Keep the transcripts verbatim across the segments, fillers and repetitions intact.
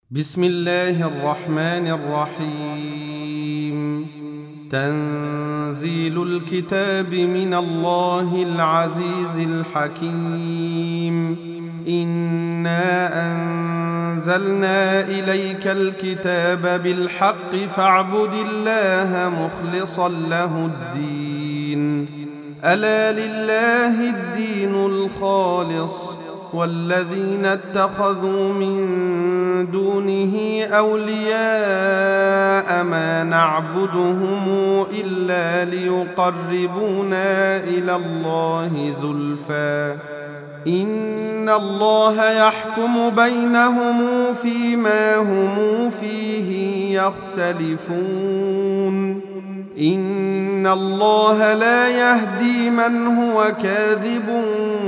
بسم الله الرحمن الرحيم. تنزيل الكتاب من الله العزيز الحكيم. إنا أنزلنا إليك الكتاب بالحق فاعبد الله مخلصا له الدين. ألا لله الدين الخالص، والذين اتخذوا من دونه أولياء ما نعبدهم إلا ليقربونا إلى الله زلفى إن الله يحكم بينهم فيما هم فيه يختلفون. إن الله لا يهدي من هو كاذب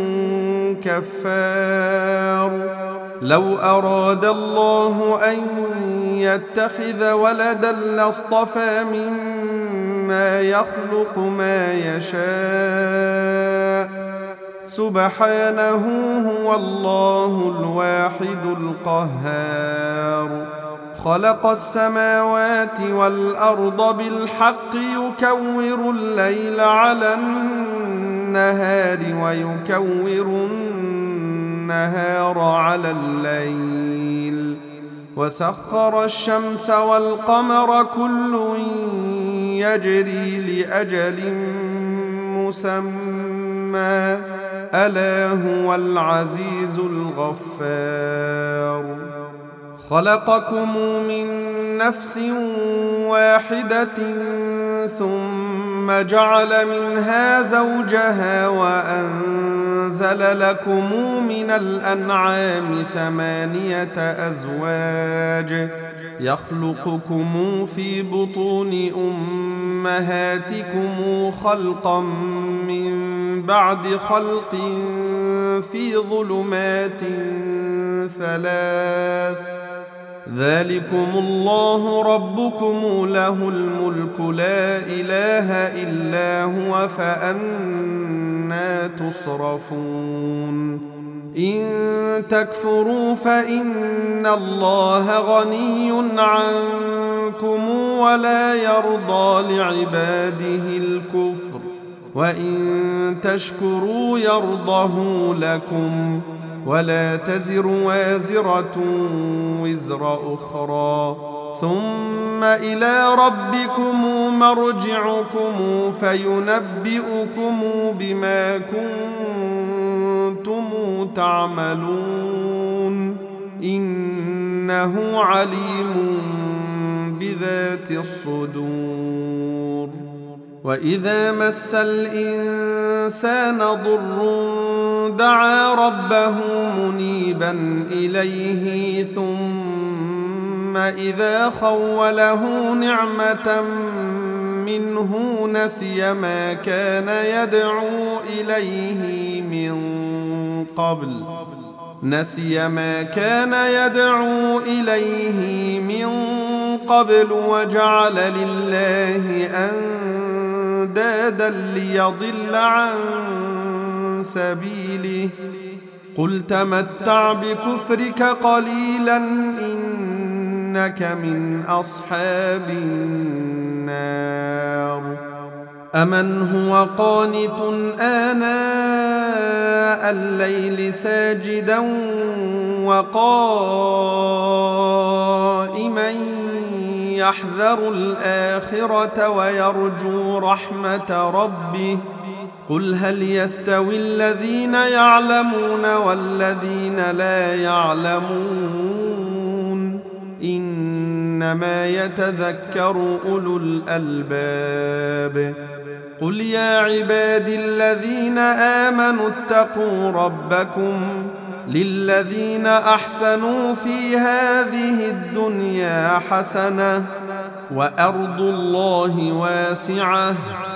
كفار. لو أراد الله أن يتخذ ولدا لاصطفى مما يخلق ما يشاء، سبحانه هو الله الواحد القهار. خلق السماوات والأرض بالحق يكور الليل على النهار ويكور النهار على الليل، وسخر الشمس والقمر كل يجري لأجل مسمى، ألا هو العزيز الغفار. خلقكم من نفس واحدة ثم جعل منها زوجها وأنزل لكم من الأنعام ثمانية أزواج يخلقكم في بطون أمهاتكم خلقا من بعد خلق في ظلمات ثلاث، ذلكم الله ربكم له الملك لا إله إلا هو فأنى تصرفون. إن تكفروا فإن الله غني عنكم ولا يرضى لعباده الكفر، وإن تشكروا يرضه لكم، ولا تزر وازرة وزر أخرى، ثم إلى ربكم مرجعكم فينبئكم بما كنتم تعملون، إنه عليم بذات الصدور. وإذا مس الإنسان ضر دعا ربه منيبا إليه، ثم إذا خوله نعمة منه نسي ما كان يدعو إليه من قبل نسي ما كان يدعو إليه من قبل وجعل لله أندادا ليضل عن سبيله. قل تمتع بكفرك قليلا إنك من أصحاب النار. أمن هو قانت آناء الليل ساجدا وقائما يحذر الآخرة ويرجو رحمة ربه. قل هل يستوي الذين يعلمون والذين لا يعلمون؟ إنما يتذكر أولو الألباب. قل يا عبادي الذين آمنوا اتقوا ربكم للذين أحسنوا في هذه الدنيا حسنة وأرض الله واسعة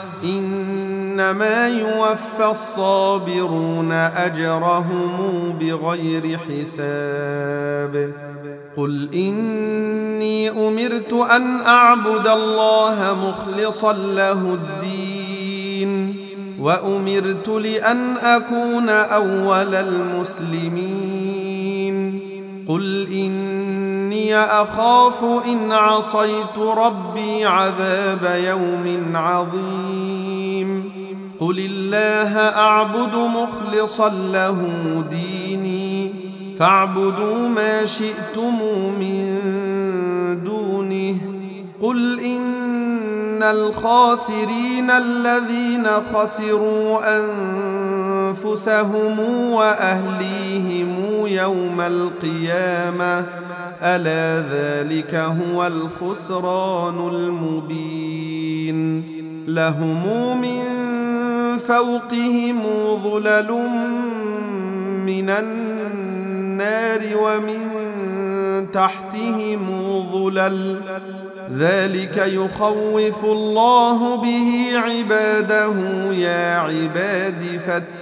إنما يوفى الصابرون أجرهم بغير حساب. قل إني أمرت أن أعبد الله مخلصا له الدين وأمرت لأن أكون أول المسلمين. قل إني إني أخاف إن عصيت ربي عذاب يوم عظيم قل الله أعبد مخلصا له ديني فاعبدوا ما شئتم من دونه قل إن الخاسرين الذين خسروا أنفسهم وأهليهم يوم القيامة ألا ذلك هو الخسران المبين لهم من فوقهم ظلل من النار ومن تحتهم ظلل ذلك يخوف الله به عباده يا عباد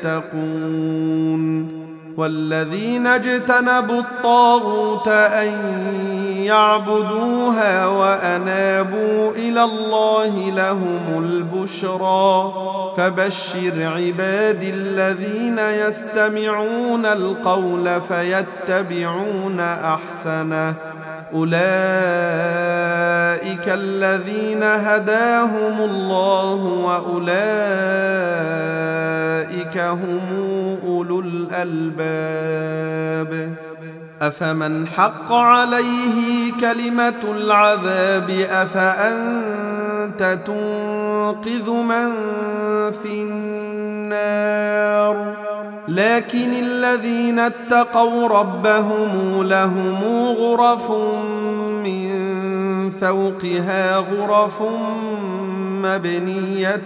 فاتقون والذين اجتنبوا الطاغوت أن يعبدوها وأنابوا إلى الله لهم البشرى فبشر عبادي الذين يستمعون القول فيتبعون أحسنه أولئك الذين هداهم الله وأولئك هم أولو الألباب أفمن حق عليه كلمة العذاب أفأنت تنقذ من في النار لكن الذين اتقوا ربهم لهم غرف من فوقها غرف مبنية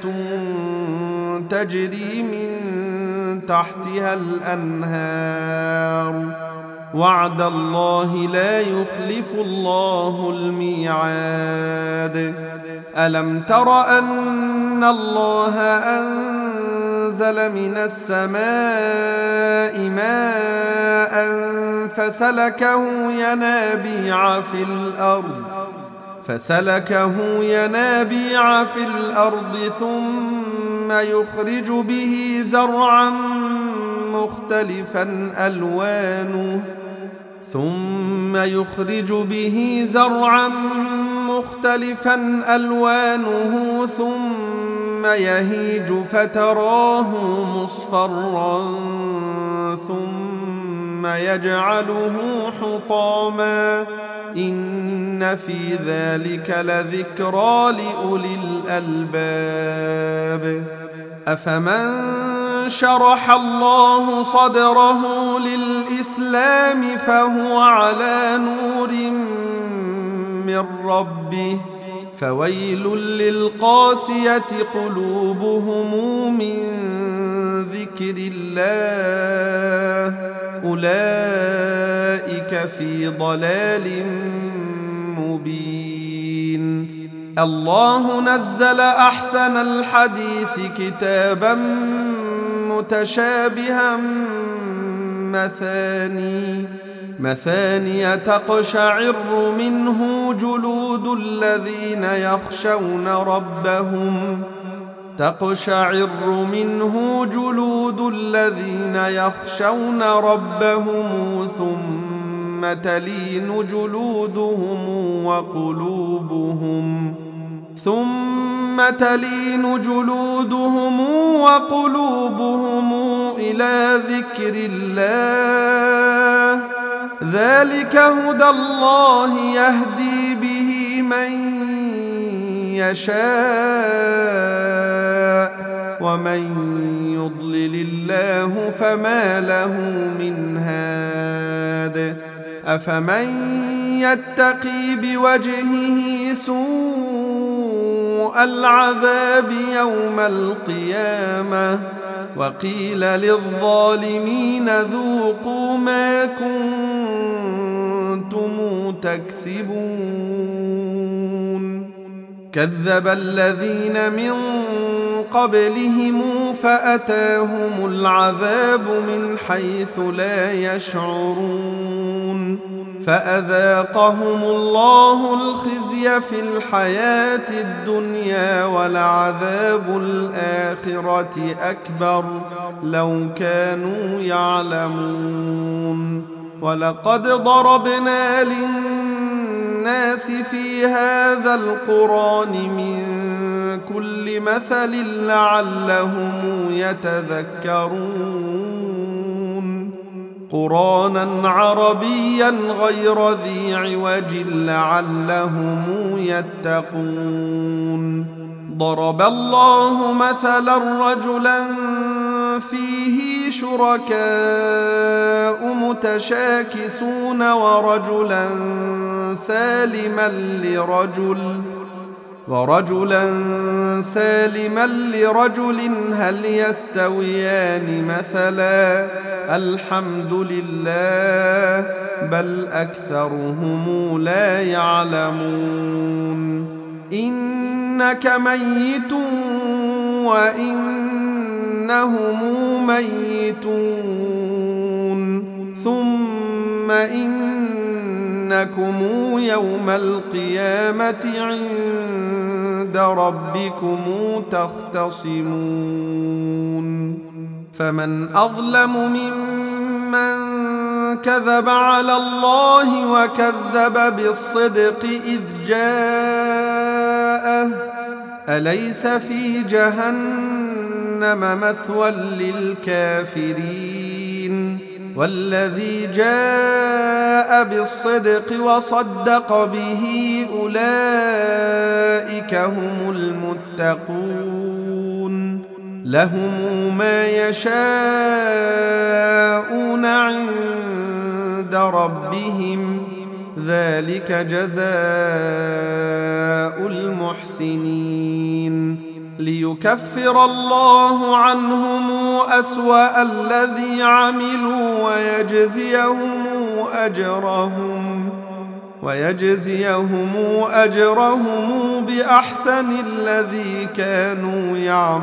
تجري من تحتها الأنهار وعد الله لا يخلف الله الميعاد ألم تر أن الله أنزل من السماء ماء فسلكه ينابيع في الأرض فسلكه ينابيع في الأرض ثم يخرج به زرعا مختلفا ألوانه ثم يخرج به زرعا مختلفا ألوانه ثم يهيج فتراه مصفرا ثم يجعله حطاما إن في ذلك لذكرى لأولي الألباب أفمن شرح الله صدره للإسلام فهو على نور من ربه فويل للقاسية قلوبهم من ذكر الله أولئك في ضلال مبين الله نزل أحسن الحديث كتابا متشابها مثاني مثاني تقشعر منه جلود الذين يخشون ربهم تقشعر منه جلود الذين يخشون ربهم ثم تلين جلودهم وقلوبهم ثم تلين جلودهم وقلوبهم إلى ذكر الله ذلك هدى الله يهدي به من يشاء ومن يضلل الله فما له من هاد أفمن يتقي بوجهه سوء العذاب يوم القيامة وقيل للظالمين ذوقوا ما كنتم تكسبون كذب الذين من قبلهم فأتاهم العذاب من حيث لا يشعرون فأذاقهم الله الخزي في الحياة الدنيا ولعذاب الآخرة أكبر لو كانوا يعلمون ولقد ضربنا للناس الناس في هذا القرآن من كل مثل لعلهم يتذكرون قرآنا عربيا غير ذي عوج لعلهم يتقون ضرب الله مثلا رجلا فيه شركاء متشاكسون ورجلا سالما لرجل ورجلا سالما لرجل هل يستويان مثلا الحمد لله بل أكثرهم لا يعلمون إنك ميت وإنهم ميتون ثم إنكم يوم القيامة عند ربكم تختصمون فمن أظلم ممن كذب على الله وكذب بالصدق إذ جاءه أليس في جهنم مثوى للكافرين والذي جاء بالصدق وصدق به أولئك هم المتقون لهم ما يشاءون عند ربهم ذلك جزاء المحسنين ليكفر الله عنهم أسوأ الذي عملوا ويجزيهم أجرهم ويجزيهم أجرهم بأحسن الذي كانوا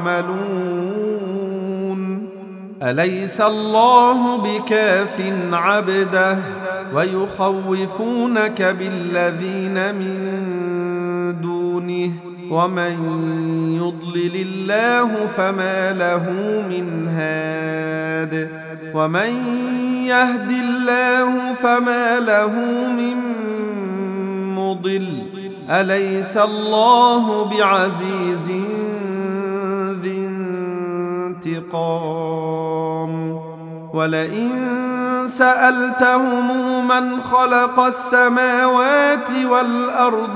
يعملون أليس الله بكاف عبده ويخوفونك بالذين من دونه ومن يضلل الله فما له من هاد ومن يهد الله فما له من مضل أليس الله بعزيز ذي انتقام ولئن سألتهم من خلق السماوات والأرض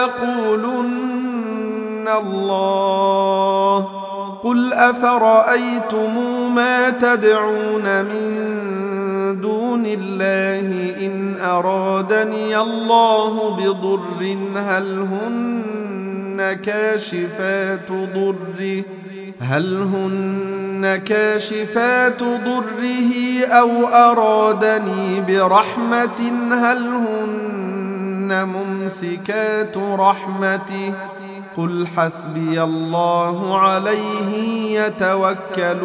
ليقولن الله قل أفرأيتم ما تدعون من دون الله إن أرادني الله بضر هل هن كاشفات ضره هل هن كاشفات ضره أو أرادني برحمة هل هن ممسكات رحمته قل حسبي الله عليه يتوكل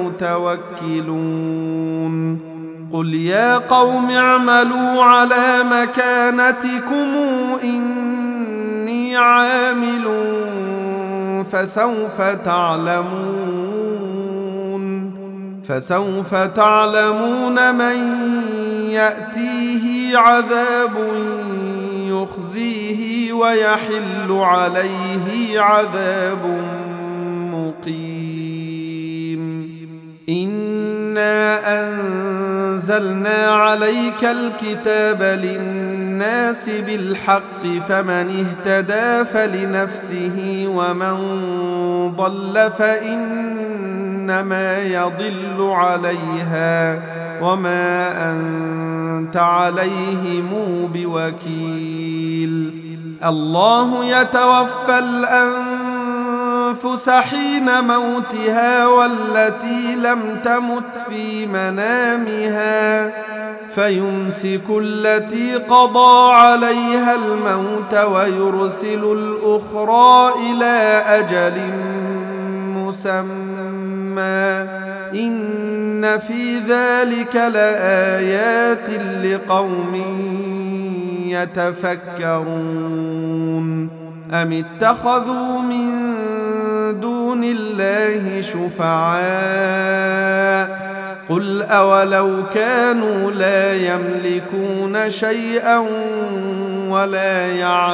المتوكلون قل يا قوم اعملوا على مكانتكم إني عامل فسوف تعلمون فسوف تعلمون من يأتيه عذاب يخزيه ويحل عليه عذاب مقيم إنا أنزلنا عليك الكتاب للناس بالحق فمن اهتدى فلنفسه ومن ضل فإنما يضل عليها وما أنت عليهم بوكيل الله يتوفى الأنفس حين موتها والتي لم تمت في منامها فيمسك التي قضى عليها الموت ويرسل الأخرى إلى أجل مسمى إن في ذلك لآيات لقوم يتفكرون أم اتخذوا من دون الله شفعاء قل أولو كانوا لا يملكون شيئا ولا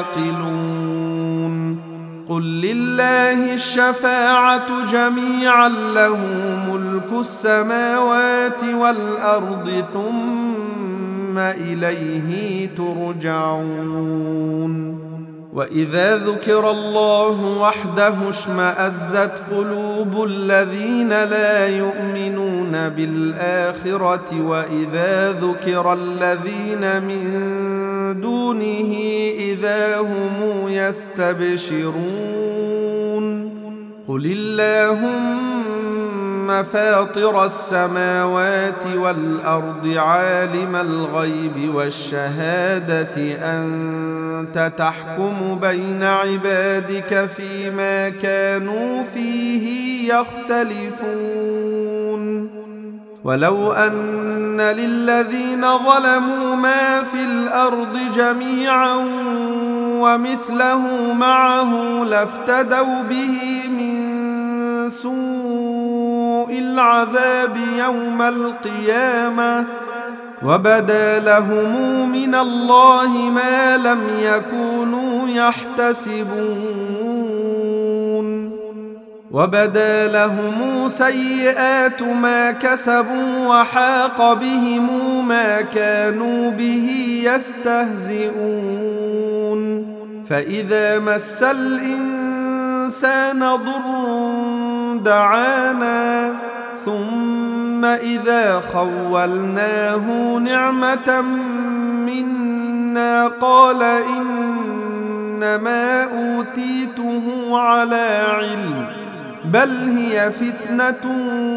يعقلون قل لله الشفاعة جميعا له ملك السماوات والأرض ثم إليه ترجعون وإذا ذكر الله وحده اشمأزت قلوب الذين لا يؤمنون بالآخرة وإذا ذكر الذين من دونه إذا هم يستبشرون قل اللهم فاطر السماوات والأرض عالم الغيب والشهادة أنت تحكم بين عبادك فيما كانوا فيه يختلفون ولو أن للذين ظلموا ما في الأرض جميعا ومثله معه لافتدوا به من سوء العذاب يوم القيامة وبدا لهم من الله ما لم يكونوا يحتسبون وبدا لهم سيئات ما كسبوا وحاق بهم ما كانوا به يستهزئون فإذا مس الإنسان ضر دعانا ثم إذا خولناه نعمة منا قال إنما أوتيته على علم بل هي فتنة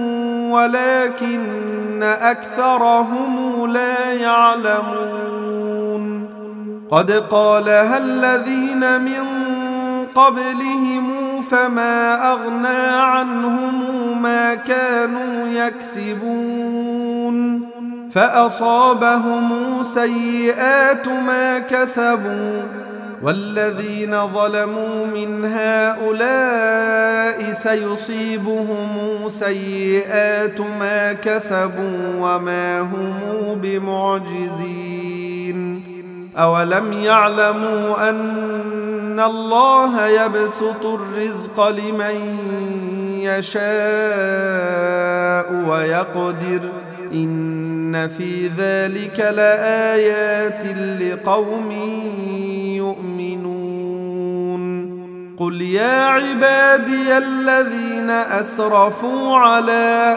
ولكن أكثرهم لا يعلمون قد قالها الذين من قبلهم فما أغنى عنهم ما كانوا يكسبون فأصابهم سيئات ما كسبوا والذين ظلموا من هؤلاء سيصيبهم سيئات ما كسبوا وما هم بمعجزين أولم يعلموا أن الله يبسط الرزق لمن يشاء ويقدر إن في ذلك لآيات لقوم يؤمنون قل يا عبادي الذين أسرفوا على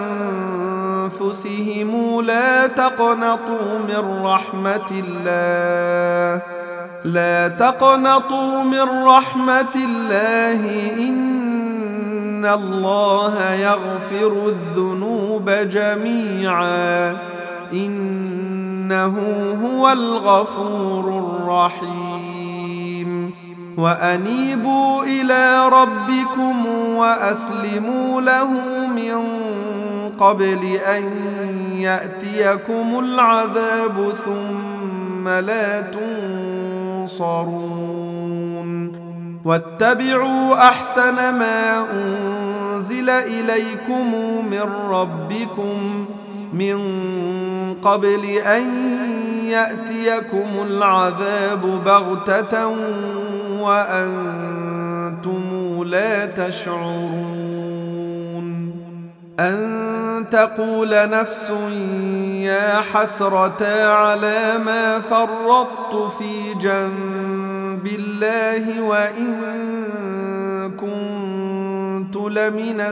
أنفسهم لا تقنطوا من رحمة الله لا تقنطوا من رحمة الله إن الله يغفر الذنوب جميعا إنه هو الغفور الرحيم وأنيبوا إلى ربكم وأسلموا له من قبل أن يأتيكم العذاب ثم لا تنصرون واتبعوا أحسن ما أنزل إليكم من ربكم من قبل أن يأتيكم العذاب بغتة وأنتم لا تشعرون أن تقول نفس يا حسرة على ما فرطت في جنب الله وإن كنت لمن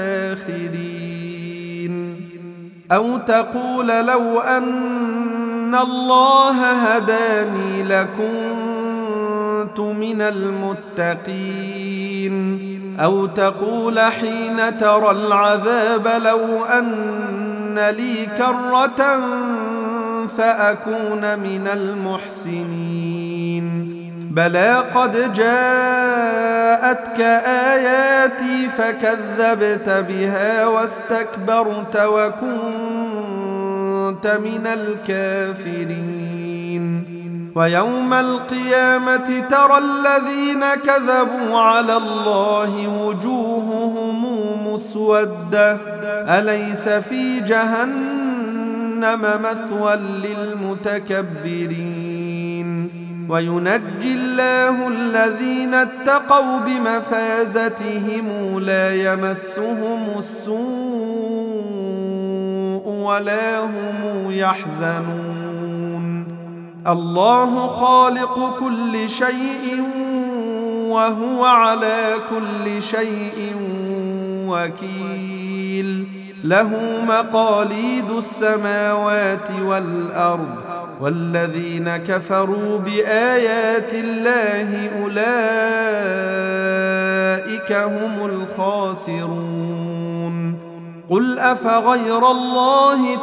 الساخرين أو تقول لو أن الله هداني لكنت من المتقين أو تقول حين ترى العذاب لو أن لي كرة فأكون من المحسنين بلى قد جاءتك آياتي فكذبت بها واستكبرت وكنت من الكافرين ويوم القيامة ترى الذين كذبوا على الله وجوههم مسودة أليس في جهنم مثوى للمتكبرين وينجي الله الذين اتقوا بمفازتهم لا يمسهم السوء ولا هم يحزنون الله خالق كل شيء وهو على كل شيء وكيل له مقاليد السماوات والأرض والذين كفروا بآيات الله أولئك هم الخاسرون قل أفغير الله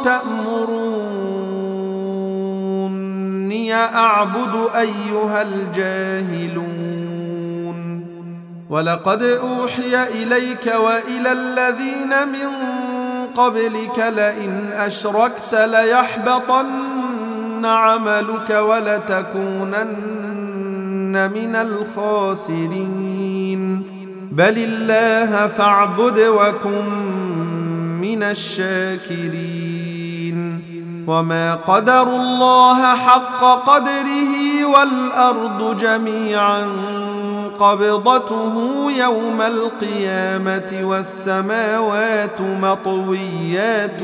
تأمروني أعبد أيها الجاهلون ولقد أوحي إليك وإلى الذين من قبلك لئن أشركت ليحبطن عملك ولتكونن من الخاسرين بل الله فاعبد وكن من الشاكرين وما قدروا الله حق قدره والأرض جميعا قبضته يوم القيامة والسماوات مطويات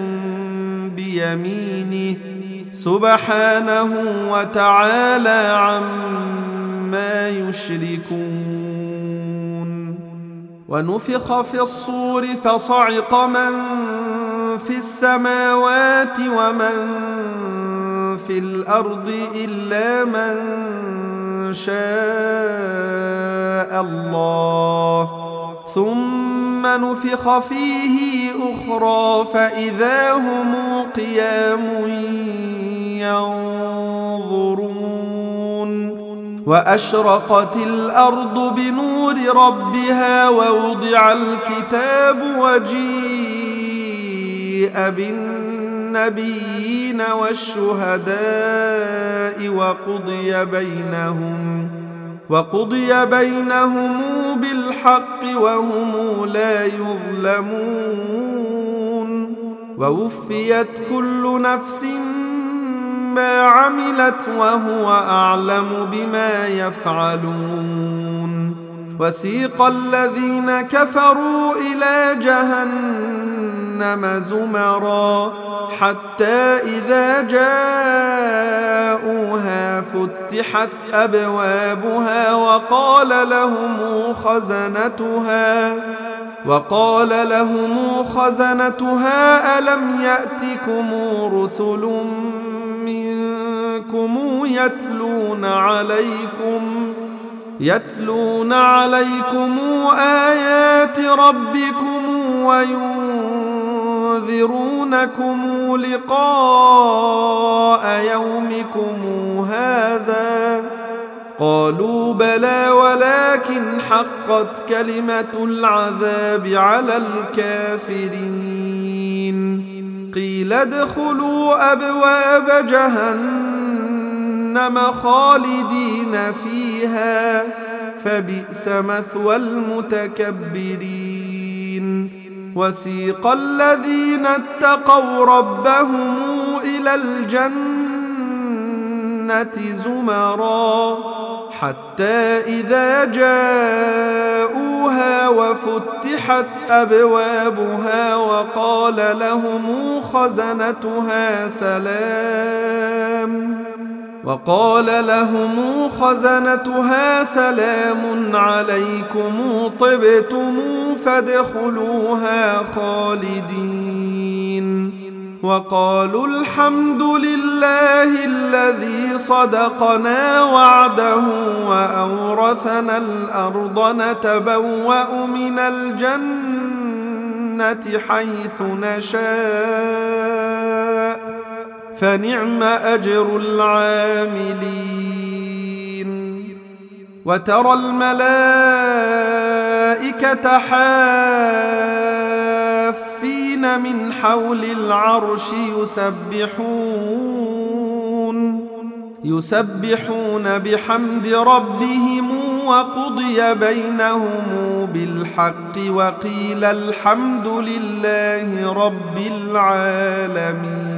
بيمينه سبحانه وتعالى عما يشركون ونفخ في الصور فصعق من في السماوات ومن في الأرض إلا من شاء الله ثم نفخ فيه أخرى فإذا هم قيام ينظرون وأشرقت الأرض بنور ربها ووضع الكتاب وجيء بالنبيين والشهداء وقضي بينهم وقضي بينهم بالحق وهم لا يظلمون ووفيت كل نفس ما عملت وهو أعلم بما يفعلون وسيق الذين كفروا إلى جهنم زمرا حتى إذا جاءوها فتحت أبوابها وقال لهم خزنتها وقال لهم خزنتها ألم يأتكم رسل منكم يتلون عليكم يتلون عليكم آيات ربكم وينذرونكم لقاء يومكم هذا قالوا بلى ولكن حقت كلمة العذاب على الكافرين قيل ادخلوا أبواب جهنم خالدين فيها فبئس مثوى المتكبرين وسيق الذين اتقوا ربهم إلى الجنة زمرا حتى إذا جاءوها وفتحت أبوابها وقال لهم خزنتها سلام وقال لهم خزنتها سلام عليكم طبتم فادخلوها خالدين وقالوا الحمد لله الذي صدقنا وعده وأورثنا الأرض نتبوأ من الجنة حيث نشاء فنعم أجر العاملين وترى الملائكة حافين من حول العرش يسبحون يسبحون بحمد ربهم وقضي بينهم بالحق وقيل الحمد لله رب العالمين.